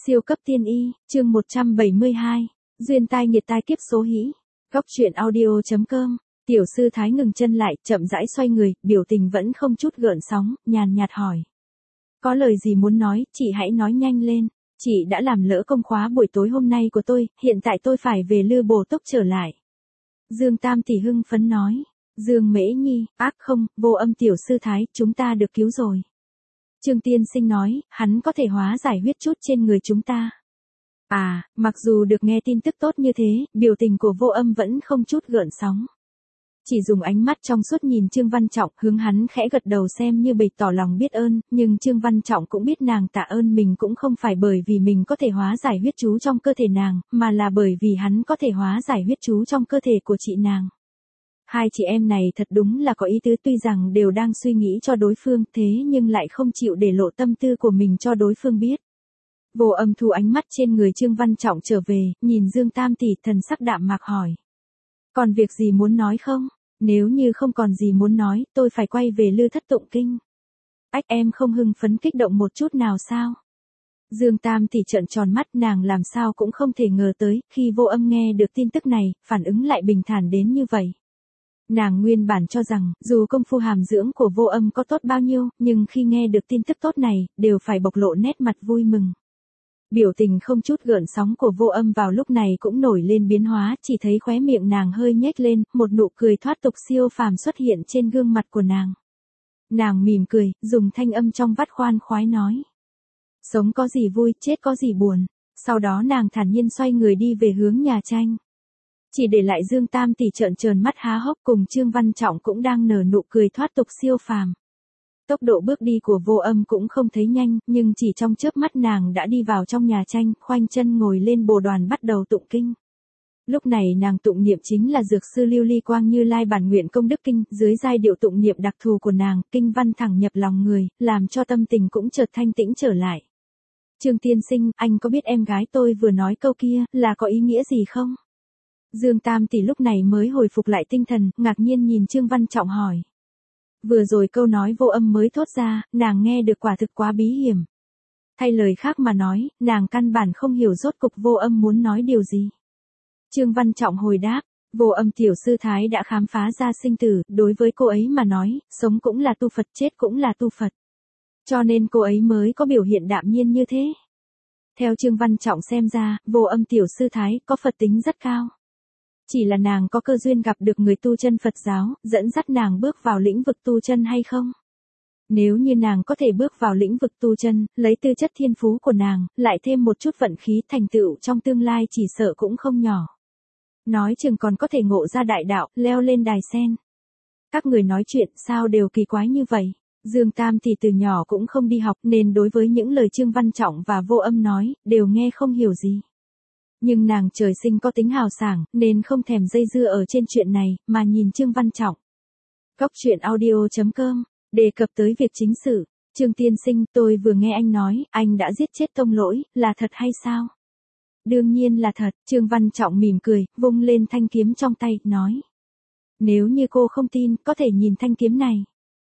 Siêu cấp tiên y, chương 172, duyên tai nghiệt tai kiếp số hĩ. Góc truyện audio.com. Tiểu sư thái ngừng chân lại, chậm rãi xoay người, biểu tình vẫn không chút gợn sóng, nhàn nhạt hỏi. Có lời gì muốn nói, chị hãy nói nhanh lên. Chị đã làm lỡ công khóa buổi tối hôm nay của tôi, hiện tại tôi phải về Lư Bồ Tốc trở lại. Dương Tam tỷ hưng phấn nói. Dương Mễ Nhi, ác không, Vô Âm tiểu sư thái, chúng ta được cứu rồi. Trương tiên sinh nói, hắn có thể hóa giải huyết chút trên người chúng ta. À, mặc dù được nghe tin tức tốt như thế, biểu tình của Vô Âm vẫn không chút gợn sóng. Chỉ dùng ánh mắt trong suốt nhìn Trương Văn Trọng, hướng hắn khẽ gật đầu xem như bày tỏ lòng biết ơn, nhưng Trương Văn Trọng cũng biết nàng tạ ơn mình cũng không phải bởi vì mình có thể hóa giải huyết chú trong cơ thể nàng, mà là bởi vì hắn có thể hóa giải huyết chú trong cơ thể của chị nàng. Hai chị em này thật đúng là có ý tứ, tuy rằng đều đang suy nghĩ cho đối phương thế nhưng lại không chịu để lộ tâm tư của mình cho đối phương biết. Vô Âm thu ánh mắt trên người Trương Văn Trọng trở về, nhìn Dương Tam tỷ thần sắc đạm mạc hỏi. Còn việc gì muốn nói không? Nếu như không còn gì muốn nói, tôi phải quay về Lư Thất tụng kinh. Ách, em không hưng phấn kích động một chút nào sao? Dương Tam tỷ trợn tròn mắt, nàng làm sao cũng không thể ngờ tới, khi Vô Âm nghe được tin tức này, phản ứng lại bình thản đến như vậy. Nàng nguyên bản cho rằng, dù công phu hàm dưỡng của Vô Âm có tốt bao nhiêu, nhưng khi nghe được tin tức tốt này, đều phải bộc lộ nét mặt vui mừng. Biểu tình không chút gợn sóng của Vô Âm vào lúc này cũng nổi lên biến hóa, chỉ thấy khóe miệng nàng hơi nhếch lên, một nụ cười thoát tục siêu phàm xuất hiện trên gương mặt của nàng. Nàng mỉm cười, dùng thanh âm trong vắt khoan khoái nói. Sống có gì vui, chết có gì buồn. Sau đó nàng thản nhiên xoay người đi về hướng nhà tranh. Chỉ để lại Dương Tam tỷ trợn mắt há hốc cùng Trương Văn Trọng cũng đang nở nụ cười thoát tục siêu phàm. Tốc độ bước đi của Vô Âm cũng không thấy nhanh, nhưng chỉ trong chớp mắt nàng đã đi vào trong nhà tranh, khoanh chân ngồi lên bồ đoàn bắt đầu tụng kinh. Lúc này nàng tụng niệm chính là Dược sư Lưu Ly Quang Như Lai bản nguyện công đức kinh, dưới giai điệu tụng niệm đặc thù của nàng, kinh văn thẳng nhập lòng người, làm cho tâm tình cũng chợt thanh tĩnh trở lại. Trương tiên sinh, anh có biết em gái tôi vừa nói câu kia là có ý nghĩa gì không? Dương Tam tỷ lúc này mới hồi phục lại tinh thần, ngạc nhiên nhìn Trương Văn Trọng hỏi. Vừa rồi câu nói Vô Âm mới thốt ra, nàng nghe được quả thực quá bí hiểm. Thay lời khác mà nói, nàng căn bản không hiểu rốt cục Vô Âm muốn nói điều gì. Trương Văn Trọng hồi đáp, Vô Âm tiểu sư thái đã khám phá ra sinh tử, đối với cô ấy mà nói, sống cũng là tu Phật, chết cũng là tu Phật. Cho nên cô ấy mới có biểu hiện đạm nhiên như thế. Theo Trương Văn Trọng xem ra, Vô Âm tiểu sư thái có Phật tính rất cao. Chỉ là nàng có cơ duyên gặp được người tu chân Phật giáo, dẫn dắt nàng bước vào lĩnh vực tu chân hay không? Nếu như nàng có thể bước vào lĩnh vực tu chân, lấy tư chất thiên phú của nàng, lại thêm một chút vận khí, thành tựu trong tương lai chỉ sợ cũng không nhỏ. Nói chừng còn có thể ngộ ra đại đạo, leo lên đài sen. Các người nói chuyện sao đều kỳ quái như vậy? Dương Tam thì từ nhỏ cũng không đi học nên đối với những lời Trương Văn Trọng và Vô Âm nói, đều nghe không hiểu gì. Nhưng nàng trời sinh có tính hào sảng, nên không thèm dây dưa ở trên chuyện này, mà nhìn Trương Văn Trọng. Góc truyện audio.com, đề cập tới việc chính sự. Trương tiên sinh, tôi vừa nghe anh nói, anh đã giết chết Tông Lỗi, là thật hay sao? Đương nhiên là thật, Trương Văn Trọng mỉm cười, vung lên thanh kiếm trong tay, nói. Nếu như cô không tin, có thể nhìn thanh kiếm này.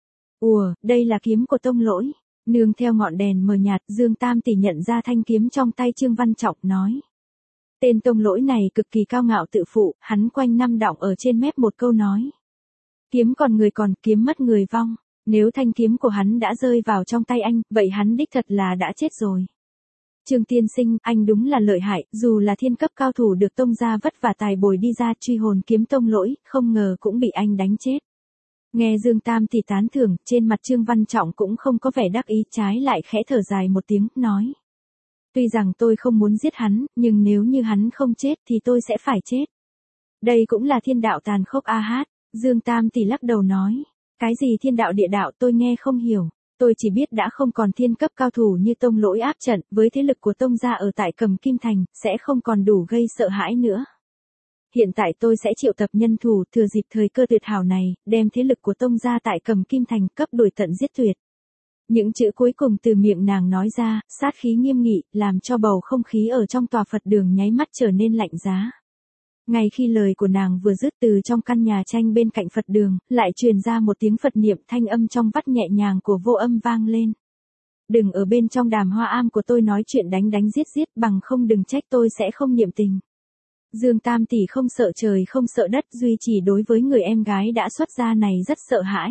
Ủa, đây là kiếm của Tông Lỗi. Nương theo ngọn đèn mờ nhạt, Dương Tam tỷ nhận ra thanh kiếm trong tay Trương Văn Trọng, nói. Tên Tông Lỗi này cực kỳ cao ngạo tự phụ, hắn quanh năm đọng ở trên mép một câu nói. Kiếm còn người còn, kiếm mất người vong. Nếu thanh kiếm của hắn đã rơi vào trong tay anh, vậy hắn đích thật là đã chết rồi. Trương tiên sinh, anh đúng là lợi hại, dù là thiên cấp cao thủ được Tông gia vất vả tài bồi đi ra truy hồn kiếm Tông Lỗi, không ngờ cũng bị anh đánh chết. Nghe Dương Tam tỷ tán thưởng, trên mặt Trương Văn Trọng cũng không có vẻ đắc ý, trái lại khẽ thở dài một tiếng, nói. Tuy rằng tôi không muốn giết hắn, nhưng nếu như hắn không chết thì tôi sẽ phải chết. Đây cũng là thiên đạo tàn khốc a hát. Dương Tam tỷ lắc đầu nói. Cái gì thiên đạo địa đạo tôi nghe không hiểu. Tôi chỉ biết đã không còn thiên cấp cao thủ như Tông Lỗi áp trận, với thế lực của Tông gia ở tại Cầm Kim Thành, sẽ không còn đủ gây sợ hãi nữa. Hiện tại tôi sẽ triệu tập nhân thủ thừa dịp thời cơ tuyệt hảo này, đem thế lực của Tông gia tại Cầm Kim Thành cấp đuổi tận giết tuyệt. Những chữ cuối cùng từ miệng nàng nói ra, sát khí nghiêm nghị, làm cho bầu không khí ở trong tòa Phật đường nháy mắt trở nên lạnh giá. Ngay khi lời của nàng vừa dứt, từ trong căn nhà tranh bên cạnh Phật đường, lại truyền ra một tiếng Phật niệm, thanh âm trong vắt nhẹ nhàng của Vô Âm vang lên. Đừng ở bên trong đàm hoa am của tôi nói chuyện đánh đánh giết giết, bằng không đừng trách tôi sẽ không niệm tình. Dương Tam tỷ không sợ trời không sợ đất, duy chỉ đối với người em gái đã xuất gia này rất sợ hãi.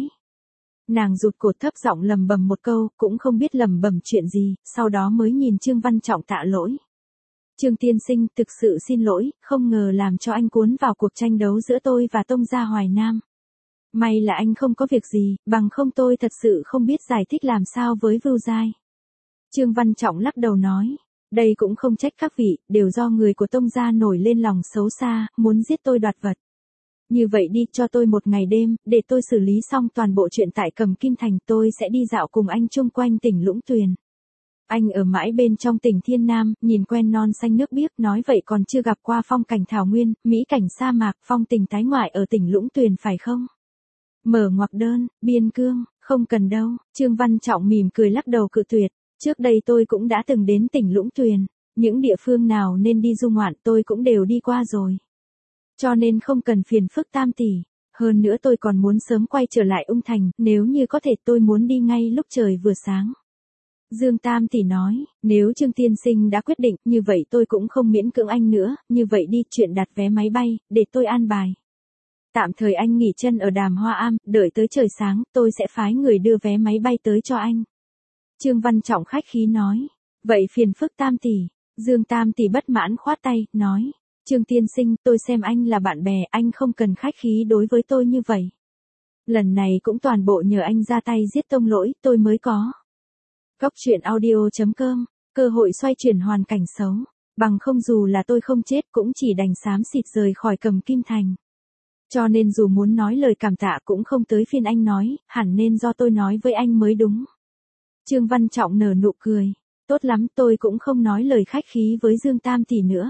Nàng rụt cổ thấp giọng lầm bầm một câu, cũng không biết lầm bầm chuyện gì, sau đó mới nhìn Trương Văn Trọng tạ lỗi. Trương tiên sinh, thực sự xin lỗi, không ngờ làm cho anh cuốn vào cuộc tranh đấu giữa tôi và Tông gia Hoài Nam. May là anh không có việc gì, bằng không tôi thật sự không biết giải thích làm sao với Vưu Giai. Trương Văn Trọng lắc đầu nói, đây cũng không trách các vị, đều do người của Tông gia nổi lên lòng xấu xa, muốn giết tôi đoạt vật. Như vậy đi, cho tôi một ngày đêm, để tôi xử lý xong toàn bộ chuyện tại Cầm Kim Thành, tôi sẽ đi dạo cùng anh chung quanh tỉnh Lũng Tuyền. Anh ở mãi bên trong tỉnh Thiên Nam, nhìn quen non xanh nước biếc, nói vậy còn chưa gặp qua phong cảnh thảo nguyên, mỹ cảnh sa mạc, phong tình tái ngoại ở tỉnh Lũng Tuyền phải không? Mở ngoặc đơn, biên cương, không cần đâu. Trương Văn Trọng mỉm cười lắc đầu cự tuyệt. Trước đây tôi cũng đã từng đến tỉnh Lũng Tuyền, những địa phương nào nên đi du ngoạn tôi cũng đều đi qua rồi. Cho nên không cần phiền phức Tam tỷ. Hơn nữa tôi còn muốn sớm quay trở lại Ung Thành, nếu như có thể tôi muốn đi ngay lúc trời vừa sáng. Dương Tam tỷ nói, nếu Trương tiên sinh đã quyết định, như vậy tôi cũng không miễn cưỡng anh nữa, như vậy đi, chuyện đặt vé máy bay, để tôi an bài. Tạm thời anh nghỉ chân ở đàm hoa am, đợi tới trời sáng, tôi sẽ phái người đưa vé máy bay tới cho anh. Trương Văn Trọng khách khí nói, vậy phiền phức Tam tỷ. Dương Tam tỷ bất mãn khoát tay, nói, Trương tiên sinh, tôi xem anh là bạn bè, anh không cần khách khí đối với tôi như vậy. Lần này cũng toàn bộ nhờ anh ra tay giết Tông Lỗi, tôi mới có. Góc truyện audio.com, cơ hội xoay chuyển hoàn cảnh xấu, bằng không dù là tôi không chết cũng chỉ đành xám xịt rời khỏi Cầm Kim Thành. Cho nên dù muốn nói lời cảm tạ cũng không tới phiên anh nói, hẳn nên do tôi nói với anh mới đúng. Trương Văn Trọng nở nụ cười, tốt lắm, tôi cũng không nói lời khách khí với Dương Tam tỷ nữa.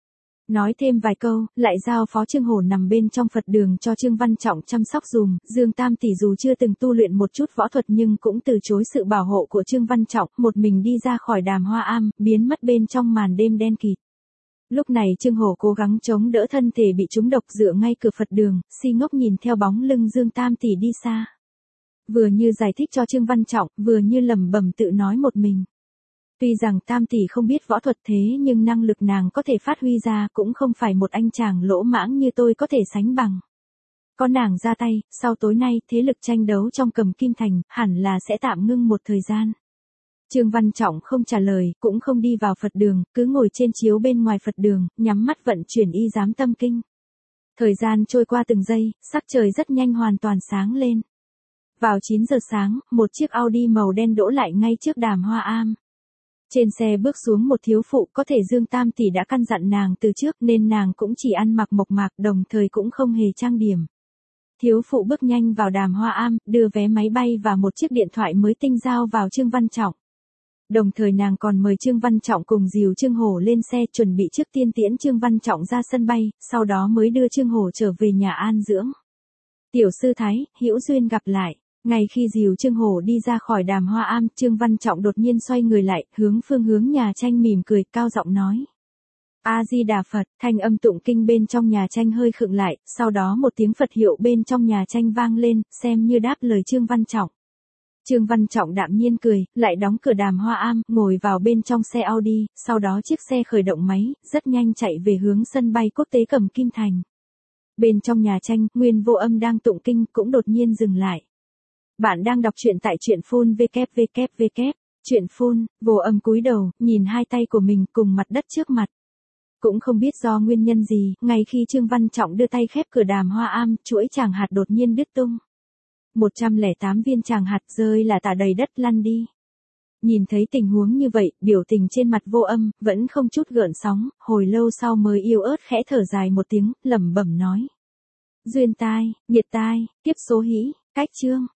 Nói thêm vài câu, lại giao phó Trương Hổ nằm bên trong Phật đường cho Trương Văn Trọng chăm sóc dùm. Dương Tam tỷ dù chưa từng tu luyện một chút võ thuật nhưng cũng từ chối sự bảo hộ của Trương Văn Trọng, một mình đi ra khỏi đàm hoa am, biến mất bên trong màn đêm đen kịt. Lúc này Trương Hổ cố gắng chống đỡ thân thể bị trúng độc dựa ngay cửa Phật đường, si ngốc nhìn theo bóng lưng Dương Tam tỷ đi xa. Vừa như giải thích cho Trương Văn Trọng, vừa như lẩm bẩm tự nói một mình. Tuy rằng Tam tỷ không biết võ thuật thế nhưng năng lực nàng có thể phát huy ra cũng không phải một anh chàng lỗ mãng như tôi có thể sánh bằng. Có nàng ra tay, sau tối nay thế lực tranh đấu trong Cầm Kim Thành hẳn là sẽ tạm ngưng một thời gian. Trương Văn Trọng không trả lời, cũng không đi vào Phật đường, cứ ngồi trên chiếu bên ngoài Phật đường, nhắm mắt vận chuyển y giám tâm kinh. Thời gian trôi qua từng giây, sắc trời rất nhanh hoàn toàn sáng lên. Vào 9 giờ sáng, một chiếc Audi màu đen đỗ lại ngay trước đàm hoa am. Trên xe bước xuống một thiếu phụ, có thể Dương Tam tỷ đã căn dặn nàng từ trước nên nàng cũng chỉ ăn mặc mộc mạc, đồng thời cũng không hề trang điểm. Thiếu phụ bước nhanh vào đàm hoa am, đưa vé máy bay và một chiếc điện thoại mới tinh giao vào Trương Văn Trọng. Đồng thời nàng còn mời Trương Văn Trọng cùng dìu Trương Hổ lên xe, chuẩn bị trước tiên tiễn Trương Văn Trọng ra sân bay, sau đó mới đưa Trương Hổ trở về nhà an dưỡng. Tiểu sư Thái, hữu duyên gặp lại. Ngay khi dìu Trương Hổ đi ra khỏi đàm hoa am, Trương Văn Trọng đột nhiên xoay người lại, hướng nhà tranh mỉm cười, cao giọng nói. A-di-đà Phật, thanh âm tụng kinh bên trong nhà tranh hơi khựng lại, sau đó một tiếng Phật hiệu bên trong nhà tranh vang lên, xem như đáp lời Trương Văn Trọng. Trương Văn Trọng đạm nhiên cười, lại đóng cửa đàm hoa am, ngồi vào bên trong xe Audi, sau đó chiếc xe khởi động máy, rất nhanh chạy về hướng sân bay quốc tế Cầm Kim Thành. Bên trong nhà tranh, Nguyên Vô Âm đang tụng kinh cũng đột nhiên dừng lại. Bạn đang đọc truyện tại truyện phun www. Truyện phun, Vô Âm cúi đầu, nhìn hai tay của mình cùng mặt đất trước mặt. Cũng không biết do nguyên nhân gì, ngay khi Trương Văn Trọng đưa tay khép cửa đàm hoa am, chuỗi tràng hạt đột nhiên đứt tung. 108 viên tràng hạt rơi là tả đầy đất lăn đi. Nhìn thấy tình huống như vậy, biểu tình trên mặt Vô Âm vẫn không chút gợn sóng, hồi lâu sau mới yếu ớt khẽ thở dài một tiếng, lẩm bẩm nói. Duyên tai, nhiệt tai, kiếp số hĩ, cách chương.